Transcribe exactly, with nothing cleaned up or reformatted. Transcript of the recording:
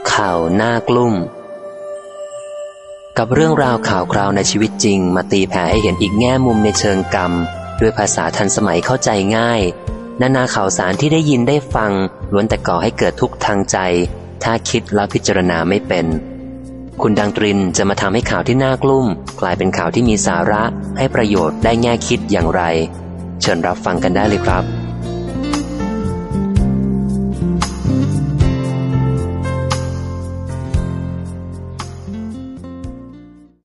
ข่าวน่ากลุ้มกับเรื่องราวข่าวคราวในชีวิตจริงมาตีแผ่ให้เห็นอีกแง่มุมในเชิงกรรมด้วยภาษาทันสมัยเข้าใจง่ายนานาข่าวสารที่ได้ยินได้ฟังล้วนแต่ก่อให้เกิดทุกข์ทางใจถ้าคิดและพิจารณาไม่เป็นคุณดังตรินจะมาทำให้ข่าวที่น่ากลุ้มกลายเป็นข่าวที่มีสาระให้ประโยชน์ได้แง่คิดอย่างไรเชิญรับฟังกันได้เลยครับ